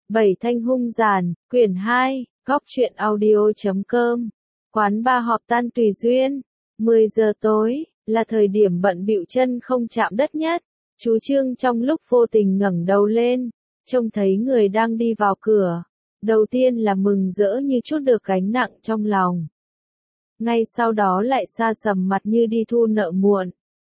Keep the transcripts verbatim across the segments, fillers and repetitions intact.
Bảy Thanh hung giàn, quyển hai, góc truyện audio chấm com. Quán ba họp tan tùy duyên. mười giờ tối, là thời điểm bận bịu chân không chạm đất nhất. Chú Trương trong lúc vô tình ngẩng đầu lên, trông thấy người đang đi vào cửa. Đầu tiên là mừng rỡ như trút được gánh nặng trong lòng. Ngay sau đó lại xa sầm mặt như đi thu nợ muộn.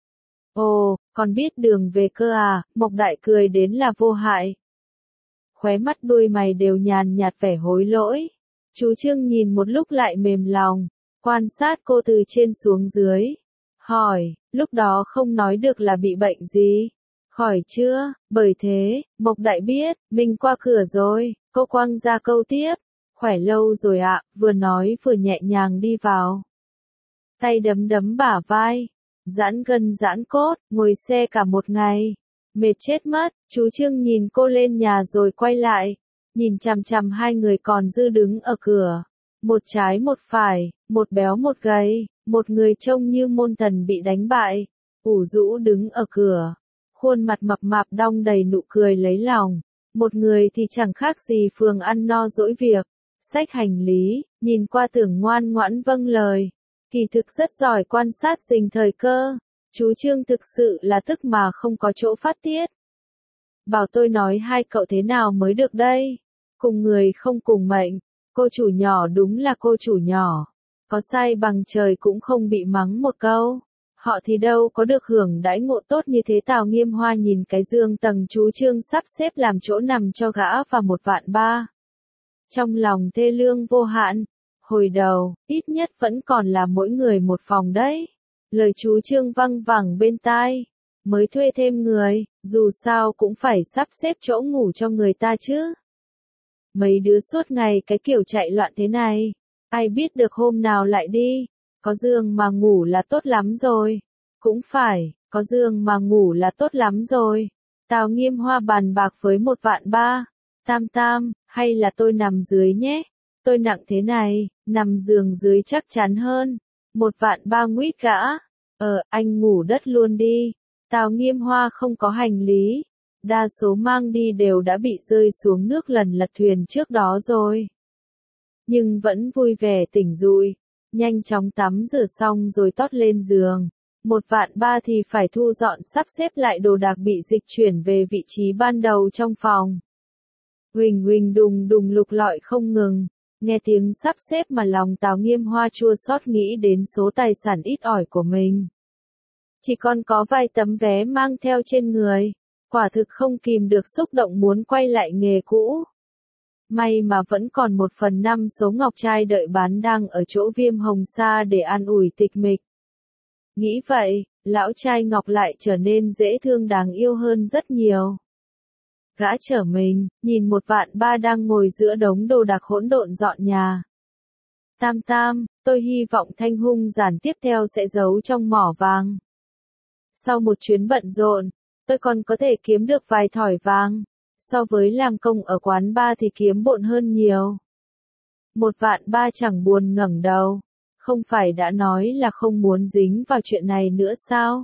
Ồ, còn biết đường về cơ à, Mộc Đại cười đến là vô hại. Khóe mắt đuôi mày đều nhàn nhạt vẻ hối lỗi. Chú Trương nhìn một lúc lại mềm lòng, quan sát cô từ trên xuống dưới. Hỏi, lúc đó không nói được là bị bệnh gì? Khỏi chưa, bởi thế, Mộc Đại biết, mình qua cửa rồi, cô quăng ra câu tiếp. Khỏe lâu rồi ạ, vừa nói vừa nhẹ nhàng đi vào. Tay đấm đấm bả vai, giãn gân giãn cốt, ngồi xe cả một ngày. Mệt chết mất, chú Trương nhìn cô lên nhà rồi quay lại, nhìn chằm chằm hai người còn dư đứng ở cửa. Một trái một phải, một béo một gầy, một người trông như môn thần bị đánh bại, ủ rũ đứng ở cửa. Khuôn mặt mập mạp đong đầy nụ cười lấy lòng. Một người thì chẳng khác gì phường ăn no dỗi việc, xách hành lý, nhìn qua tưởng ngoan ngoãn vâng lời. Kỳ thực rất giỏi quan sát rình thời cơ. Chú Trương thực sự là tức mà không có chỗ phát tiết. Bảo tôi nói hai cậu thế nào mới được đây? Cùng người không cùng mệnh, cô chủ nhỏ đúng là cô chủ nhỏ. Có sai bằng trời cũng không bị mắng một câu. Họ thì đâu có được hưởng đãi ngộ tốt như thế. Tào Nghiêm Hoa nhìn cái giường tầng chú Trương sắp xếp làm chỗ nằm cho gã và một vạn ba. Trong lòng thê lương vô hạn. Hồi đầu, ít nhất vẫn còn là mỗi người một phòng đấy. Lời chú Trương văng vẳng bên tai. Mới thuê thêm người, dù sao cũng phải sắp xếp chỗ ngủ cho người ta chứ. Mấy đứa suốt ngày cái kiểu chạy loạn thế này, ai biết được hôm nào lại đi. Có giường mà ngủ là tốt lắm rồi. Cũng phải, có giường mà ngủ là tốt lắm rồi. Tào Nghiêm Hoa bàn bạc với một vạn ba. Tam tam, hay là tôi nằm dưới nhé. Tôi nặng thế này, nằm giường dưới chắc chắn hơn. Một vạn ba nguyết gã. Ờ, anh ngủ đất luôn đi. Tào Nghiêm Hoa không có hành lý. Đa số mang đi đều đã bị rơi xuống nước lần lật thuyền trước đó rồi. Nhưng vẫn vui vẻ tỉnh dụi. Nhanh chóng tắm rửa xong rồi tót lên giường. Một vạn ba thì phải thu dọn sắp xếp lại đồ đạc bị dịch chuyển về vị trí ban đầu trong phòng. Huỳnh huỳnh đùng đùng lục lọi không ngừng. Nghe tiếng sắp xếp mà lòng Tào Nghiêm Hoa chua xót nghĩ đến số tài sản ít ỏi của mình. Chỉ còn có vài tấm vé mang theo trên người. Quả thực không kìm được xúc động muốn quay lại nghề cũ. May mà vẫn còn một phần năm số ngọc trai đợi bán đang ở chỗ Viêm Hồng Sa để an ủi tịch mịch. Nghĩ vậy, lão trai ngọc lại trở nên dễ thương đáng yêu hơn rất nhiều. Gã trở mình, nhìn một vạn ba đang ngồi giữa đống đồ đạc hỗn độn dọn nhà. Tam tam, tôi hy vọng thanh hung giản tiếp theo sẽ giấu trong mỏ vàng. Sau một chuyến bận rộn, tôi còn có thể kiếm được vài thỏi vàng. So với làm công ở quán bar thì kiếm bộn hơn nhiều. Một vạn ba chẳng buồn ngẩng đầu. Không phải đã nói là không muốn dính vào chuyện này nữa sao?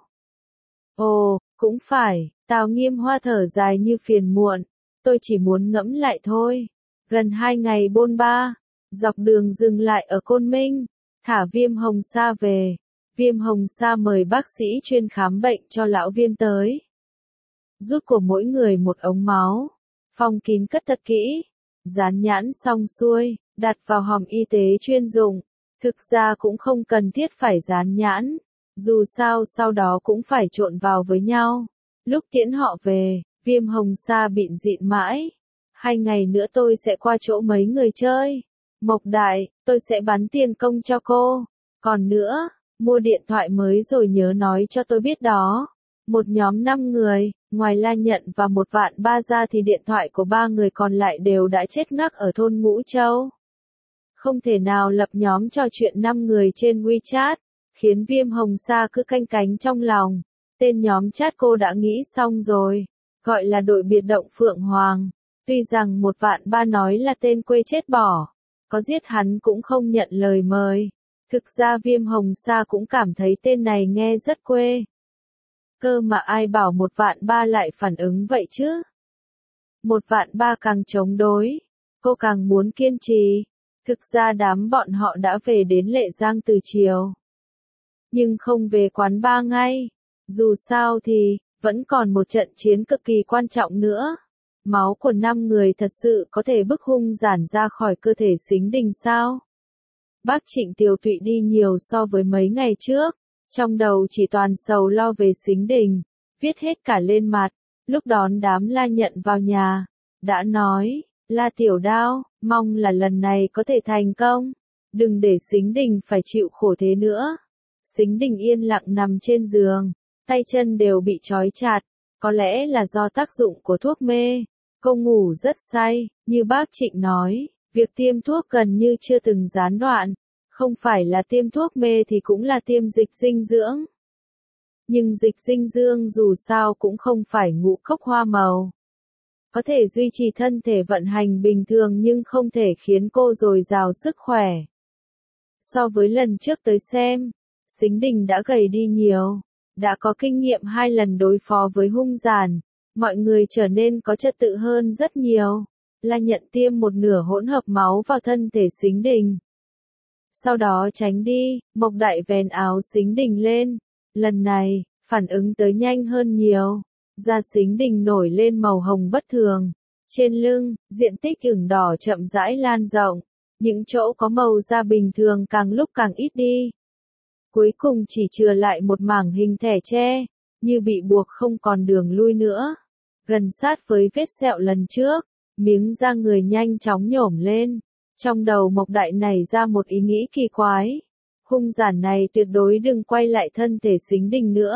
Ồ, cũng phải, Tào Nghiêm Hoa thở dài như phiền muộn. Tôi chỉ muốn ngẫm lại thôi. Gần hai ngày bôn ba, dọc đường dừng lại ở Côn Minh, thả Viêm Hồng Sa về. Viêm Hồng Sa mời bác sĩ chuyên khám bệnh cho lão Viêm tới. Rút của mỗi người một ống máu. Phong kín cất thật kỹ. Dán nhãn xong xuôi, đặt vào hòm y tế chuyên dụng. Thực ra cũng không cần thiết phải dán nhãn. Dù sao sau đó cũng phải trộn vào với nhau. Lúc tiễn họ về, Viêm Hồng Sa bịn dịn mãi. Hai ngày nữa tôi sẽ qua chỗ mấy người chơi. Mộc Đại, tôi sẽ bắn tiền công cho cô. Còn nữa, mua điện thoại mới rồi nhớ nói cho tôi biết đó. Một nhóm năm người, ngoài La Nhận và một vạn ba ra thì điện thoại của ba người còn lại đều đã chết ngắc ở thôn Ngũ Châu. Không thể nào lập nhóm trò chuyện năm người trên WeChat, khiến Viêm Hồng Sa cứ canh cánh trong lòng. Tên nhóm chat cô đã nghĩ xong rồi, gọi là đội biệt động Phượng Hoàng. Tuy rằng một vạn ba nói là tên quê chết bỏ, có giết hắn cũng không nhận lời mời. Thực ra Viêm Hồng Sa cũng cảm thấy tên này nghe rất quê. Cơ mà ai bảo một vạn ba lại phản ứng vậy chứ? Một vạn ba càng chống đối, cô càng muốn kiên trì. Thực ra đám bọn họ đã về đến Lệ Giang từ chiều. Nhưng không về quán ba ngay. Dù sao thì, vẫn còn một trận chiến cực kỳ quan trọng nữa. Máu của năm người thật sự có thể bức hung giản ra khỏi cơ thể Sính Đình sao? Bác Trịnh tiều tụy đi nhiều so với mấy ngày trước. Trong đầu chỉ toàn sầu lo về Sính Đình. Viết hết cả lên mặt. Lúc đón đám La Nhận vào nhà. Đã nói, La Tiểu Đao, mong là lần này có thể thành công. Đừng để Sính Đình phải chịu khổ thế nữa. Sính Đình yên lặng nằm trên giường. Tay chân đều bị trói chặt. Có lẽ là do tác dụng của thuốc mê. Cô ngủ rất say, như bác Trịnh nói. Việc tiêm thuốc gần như chưa từng gián đoạn. Không phải là tiêm thuốc mê thì cũng là tiêm dịch dinh dưỡng. Nhưng dịch dinh dưỡng dù sao cũng không phải ngũ cốc hoa màu. Có thể duy trì thân thể vận hành bình thường nhưng không thể khiến cô dồi dào sức khỏe. So với lần trước tới xem, Sính Đình đã gầy đi nhiều. Đã có kinh nghiệm hai lần đối phó với hung giản. Mọi người trở nên có trật tự hơn rất nhiều. La Nhận tiêm một nửa hỗn hợp máu vào thân thể Sính Đình. Sau đó tránh đi, Mộc Đại vén áo Sính Đình lên. Lần này, phản ứng tới nhanh hơn nhiều. Da Sính Đình nổi lên màu hồng bất thường. Trên lưng, diện tích ửng đỏ chậm rãi lan rộng. Những chỗ có màu da bình thường càng lúc càng ít đi. Cuối cùng chỉ chừa lại một mảng hình thẻ tre, như bị buộc không còn đường lui nữa. Gần sát với vết sẹo lần trước, miếng da người nhanh chóng nhổm lên. Trong đầu Mộc Đại nảy ra một ý nghĩ kỳ quái. Hung giản này tuyệt đối đừng quay lại thân thể Sính Đình nữa.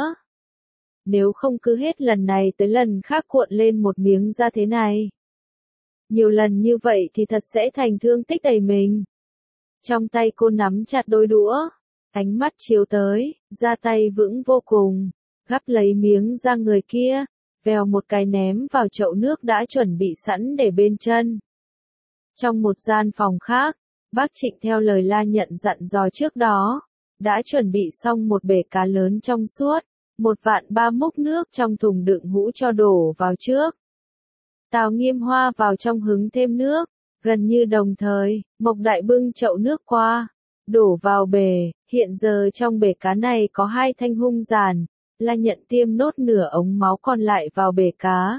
Nếu không cứ hết lần này tới lần khác cuộn lên một miếng da thế này. Nhiều lần như vậy thì thật sẽ thành thương tích đầy mình. Trong tay cô nắm chặt đôi đũa. Ánh mắt chiếu tới, ra tay vững vô cùng. Gắp lấy miếng da người kia. Vèo một cái ném vào chậu nước đã chuẩn bị sẵn để bên chân. Trong một gian phòng khác, bác Trịnh theo lời La Nhận dặn dò trước đó, đã chuẩn bị xong một bể cá lớn trong suốt, một vạn ba múc nước trong thùng đựng hũ cho đổ vào trước. Tào Nghiêm Hoa vào trong hứng thêm nước, gần như đồng thời, Mộc Đại bưng chậu nước qua, đổ vào bể, hiện giờ trong bể cá này có hai thanh hung giản, La Nhận tiêm nốt nửa ống máu còn lại vào bể cá.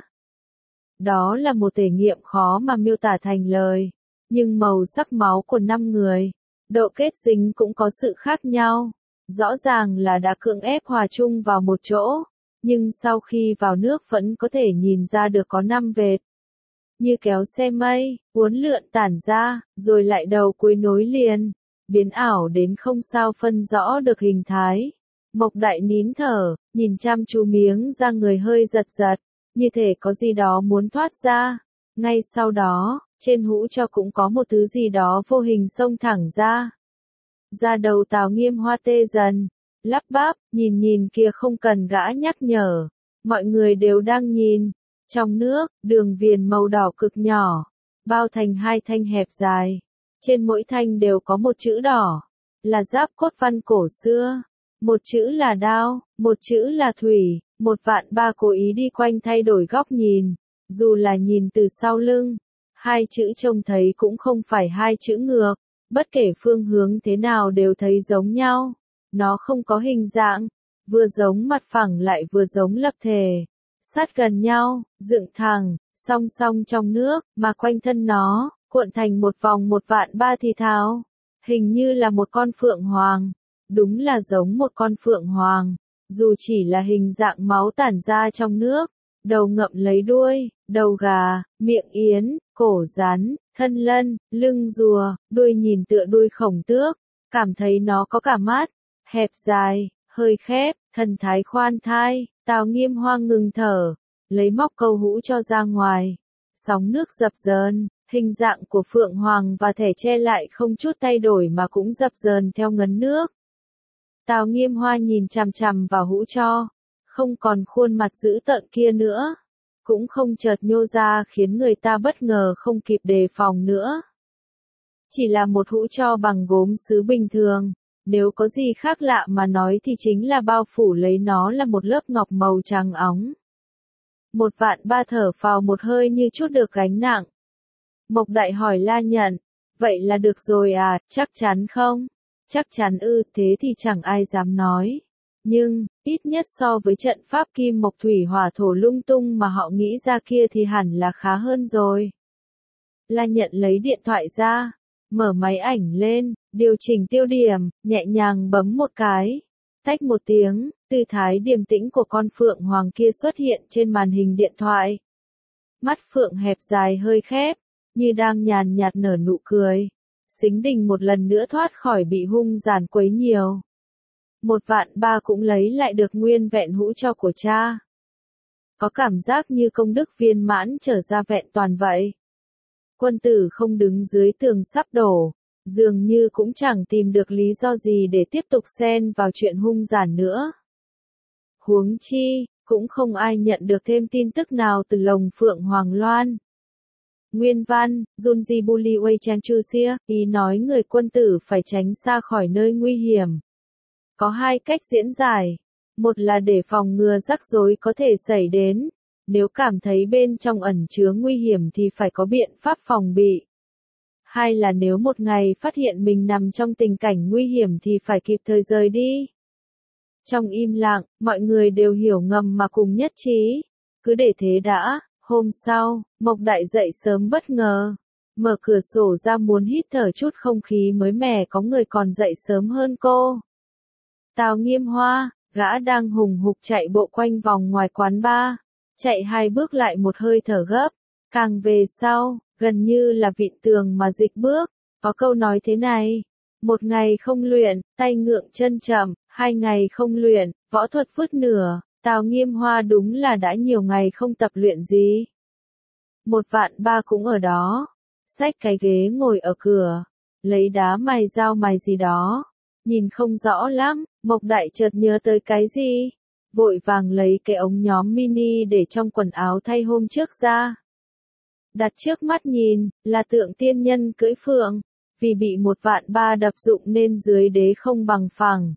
Đó là một thể nghiệm khó mà miêu tả thành lời, nhưng màu sắc máu của năm người, độ kết dính cũng có sự khác nhau. Rõ ràng là đã cưỡng ép hòa chung vào một chỗ, nhưng sau khi vào nước vẫn có thể nhìn ra được có năm vệt. Như kéo xe mây, uốn lượn tản ra, rồi lại đầu cuối nối liền, biến ảo đến không sao phân rõ được hình thái. Mộc Đại nín thở, nhìn chăm chú miếng da người hơi giật giật, như thể có gì đó muốn thoát ra. Ngay sau đó, trên hũ cho cũng có một thứ gì đó vô hình xông thẳng ra. Da đầu Tào Nghiêm Hoa tê dần, lắp bắp, nhìn nhìn kia không cần gã nhắc nhở. Mọi người đều đang nhìn. Trong nước, đường viền màu đỏ cực nhỏ, bao thành hai thanh hẹp dài. Trên mỗi thanh đều có một chữ đỏ, là giáp cốt văn cổ xưa. Một chữ là đao, một chữ là thủy, một vạn ba cố ý đi quanh thay đổi góc nhìn. Dù là nhìn từ sau lưng, hai chữ trông thấy cũng không phải hai chữ ngược. Bất kể phương hướng thế nào đều thấy giống nhau. Nó không có hình dạng, vừa giống mặt phẳng lại vừa giống lập thể. Sát gần nhau, dựng thẳng, song song trong nước, mà quanh thân nó, cuộn thành một vòng một vạn ba thì thào. Hình như là một con phượng hoàng. Đúng là giống một con phượng hoàng. Dù chỉ là hình dạng máu tản ra trong nước. Đầu ngậm lấy đuôi, đầu gà, miệng yến, cổ rắn, thân lân, lưng rùa, đuôi nhìn tựa đuôi khổng tước. Cảm thấy nó có cả mắt, hẹp dài, hơi khép, thần thái khoan thai. Tào Nghiêm Hoa ngừng thở, lấy móc câu hũ cho ra ngoài. Sóng nước dập dờn, hình dạng của phượng hoàng và thẻ tre lại không chút thay đổi mà cũng dập dờn theo ngấn nước. Tào Nghiêm Hoa nhìn chằm chằm vào hũ cho, không còn khuôn mặt dữ tợn kia nữa, cũng không chợt nhô ra khiến người ta bất ngờ không kịp đề phòng nữa. Chỉ là một hũ cho bằng gốm sứ bình thường. Nếu có gì khác lạ mà nói thì chính là bao phủ lấy nó là một lớp ngọc màu trắng óng. Một vạn ba thở phào một hơi như chút được gánh nặng. Mộc Đại hỏi La Nhận, vậy là được rồi à, chắc chắn không? Chắc chắn ư, thế thì chẳng ai dám nói. Nhưng, ít nhất so với trận pháp kim mộc thủy hỏa thổ lung tung mà họ nghĩ ra kia thì hẳn là khá hơn rồi. La Nhận lấy điện thoại ra, mở máy ảnh lên, điều chỉnh tiêu điểm, nhẹ nhàng bấm một cái. Tách một tiếng, tư thái điềm tĩnh của con phượng hoàng kia xuất hiện trên màn hình điện thoại. Mắt phượng hẹp dài hơi khép, như đang nhàn nhạt nở nụ cười. Sính Đình một lần nữa thoát khỏi bị hung giàn quấy nhiều. Một vạn ba cũng lấy lại được nguyên vẹn hũ cho của cha. Có cảm giác như công đức viên mãn trở ra vẹn toàn vậy. Quân tử không đứng dưới tường sắp đổ, dường như cũng chẳng tìm được lý do gì để tiếp tục xen vào chuyện hung giản nữa. Huống chi, cũng không ai nhận được thêm tin tức nào từ lồng Phượng Hoàng Loan. Nguyên văn, Junji Buli Wei Chang Chu Xia, ý nói người quân tử phải tránh xa khỏi nơi nguy hiểm. Có hai cách diễn giải. Một là để phòng ngừa rắc rối có thể xảy đến. Nếu cảm thấy bên trong ẩn chứa nguy hiểm thì phải có biện pháp phòng bị. Hai là nếu một ngày phát hiện mình nằm trong tình cảnh nguy hiểm thì phải kịp thời rời đi. Trong im lặng, mọi người đều hiểu ngầm mà cùng nhất trí. Cứ để thế đã. Hôm sau, Mộc Đại dậy sớm bất ngờ. Mở cửa sổ ra muốn hít thở chút không khí mới mẻ, có người còn dậy sớm hơn cô. Tào Nghiêm Hoa, gã đang hùng hục chạy bộ quanh vòng ngoài quán bar. Chạy hai bước lại một hơi thở gấp. Càng về sau, gần như là vịn tường mà dịch bước. Có câu nói thế này. Một ngày không luyện, tay ngượng chân chậm. Hai ngày không luyện, võ thuật vứt nửa. Tào Nghiêm Hoa đúng là đã nhiều ngày không tập luyện gì. Một vạn ba cũng ở đó. Xách cái ghế ngồi ở cửa. Lấy đá mài dao mài gì đó. Nhìn không rõ lắm, Mộc Đại chợt nhớ tới cái gì. Vội vàng lấy cái ống nhóm mini để trong quần áo thay hôm trước ra. Đặt trước mắt nhìn, là tượng tiên nhân cưỡi phượng. Vì bị một vạn ba đập dụng nên dưới đế không bằng phẳng.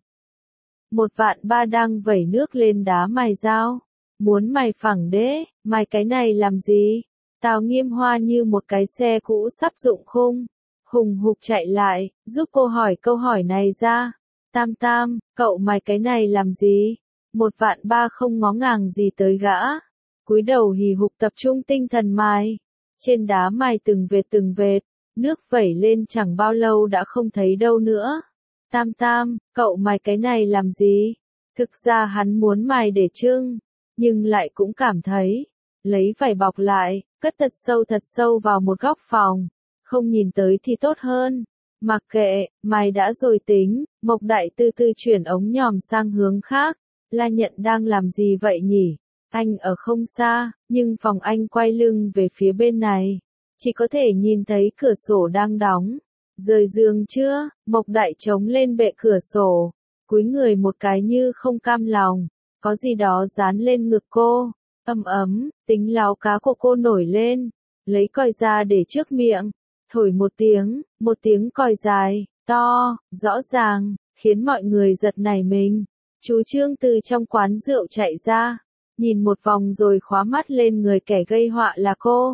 Một vạn ba đang vẩy nước lên đá mài dao. Muốn mài phẳng đế, mài cái này làm gì? Tào Nghiêm Hoa như một cái xe cũ sắp dụng khung. Hùng hục chạy lại, giúp cô hỏi câu hỏi này ra. Tam Tam, cậu mài cái này làm gì? Một vạn ba không ngó ngàng gì tới gã. Cúi đầu hì hục tập trung tinh thần mài. Trên đá mài từng vệt từng vệt. Nước vẩy lên chẳng bao lâu đã không thấy đâu nữa. Tam Tam, cậu mài cái này làm gì? Thực ra hắn muốn mài để trưng, nhưng lại cũng cảm thấy, lấy vải bọc lại, cất thật sâu thật sâu vào một góc phòng, không nhìn tới thì tốt hơn. Mặc kệ, mài đã rồi tính. Mộc Đại từ từ chuyển ống nhòm sang hướng khác. La Nhận đang làm gì vậy nhỉ? Anh ở không xa, nhưng phòng anh quay lưng về phía bên này. Chỉ có thể nhìn thấy cửa sổ đang đóng. Rời giường chưa? Mộc Đại chống lên bệ cửa sổ. Cúi người một cái như không cam lòng. Có gì đó dán lên ngực cô. Ấm ấm, tính láo cá của cô nổi lên. Lấy còi ra để trước miệng. Thổi một tiếng, một tiếng còi dài, to, rõ ràng, khiến mọi người giật nảy mình. Chú Trương từ trong quán rượu chạy ra. Nhìn một vòng rồi khóa mắt lên người kẻ gây họa là cô.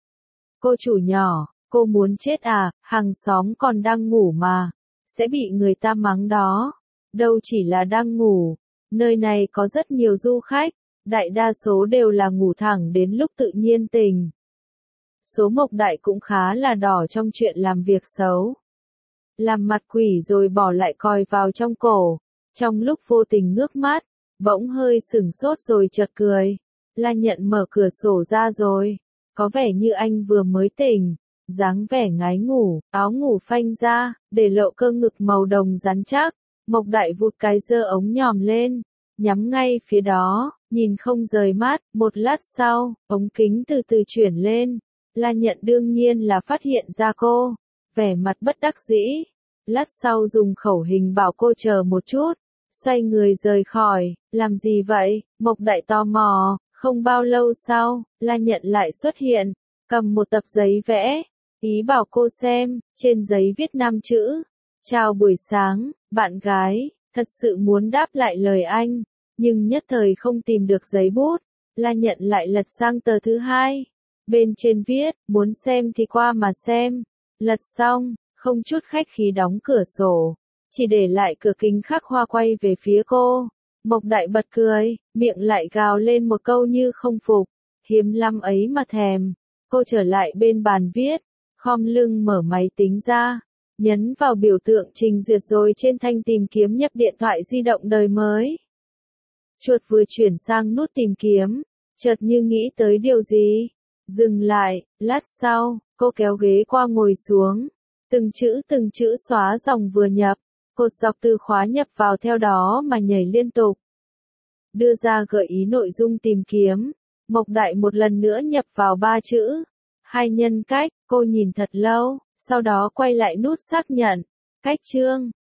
Cô chủ nhỏ. Cô muốn chết à, hàng xóm còn đang ngủ mà. Sẽ bị người ta mắng đó. Đâu chỉ là đang ngủ. Nơi này có rất nhiều du khách. Đại đa số đều là ngủ thẳng đến lúc tự nhiên tỉnh. Số Mộc Đại cũng khá là đỏ trong chuyện làm việc xấu. Làm mặt quỷ rồi bỏ lại còi vào trong cổ. Trong lúc vô tình ngước mắt, bỗng hơi sửng sốt rồi chợt cười. La Nhận mở cửa sổ ra rồi. Có vẻ như anh vừa mới tỉnh. Dáng vẻ ngái ngủ, áo ngủ phanh ra, để lộ cơ ngực màu đồng rắn chắc. Mộc Đại vụt cái giơ ống nhòm lên, nhắm ngay phía đó, nhìn không rời mắt. Một lát sau, ống kính từ từ chuyển lên. La Nhận đương nhiên là phát hiện ra cô, vẻ mặt bất đắc dĩ. Lát sau dùng khẩu hình bảo cô chờ một chút, xoay người rời khỏi. Làm gì vậy? Mộc Đại tò mò. Không bao lâu sau, La Nhận lại xuất hiện, cầm một tập giấy vẽ. Ý bảo cô xem, trên giấy viết năm chữ. Chào buổi sáng, bạn gái. Thật sự muốn đáp lại lời anh, nhưng nhất thời không tìm được giấy bút. La nhận lại lật sang tờ thứ hai. Bên trên viết, muốn xem thì qua mà xem. Lật xong, không chút khách khí đóng cửa sổ, chỉ để lại cửa kính khắc hoa quay về phía cô. Mộc Đại bật cười, miệng lại gào lên một câu như không phục. Hiếm lắm ấy mà thèm. Cô trở lại bên bàn viết, khom lưng mở máy tính ra, nhấn vào biểu tượng trình duyệt rồi trên thanh tìm kiếm nhấp điện thoại di động đời mới. Chuột vừa chuyển sang nút tìm kiếm, chợt như nghĩ tới điều gì. Dừng lại, lát sau, cô kéo ghế qua ngồi xuống. Từng chữ từng chữ xóa dòng vừa nhập, cột dọc từ khóa nhập vào theo đó mà nhảy liên tục. Đưa ra gợi ý nội dung tìm kiếm, Mộc Đại một lần nữa nhập vào ba chữ. Hai nhân cách, cô nhìn thật lâu, sau đó quay lại nút xác nhận. Cách chương.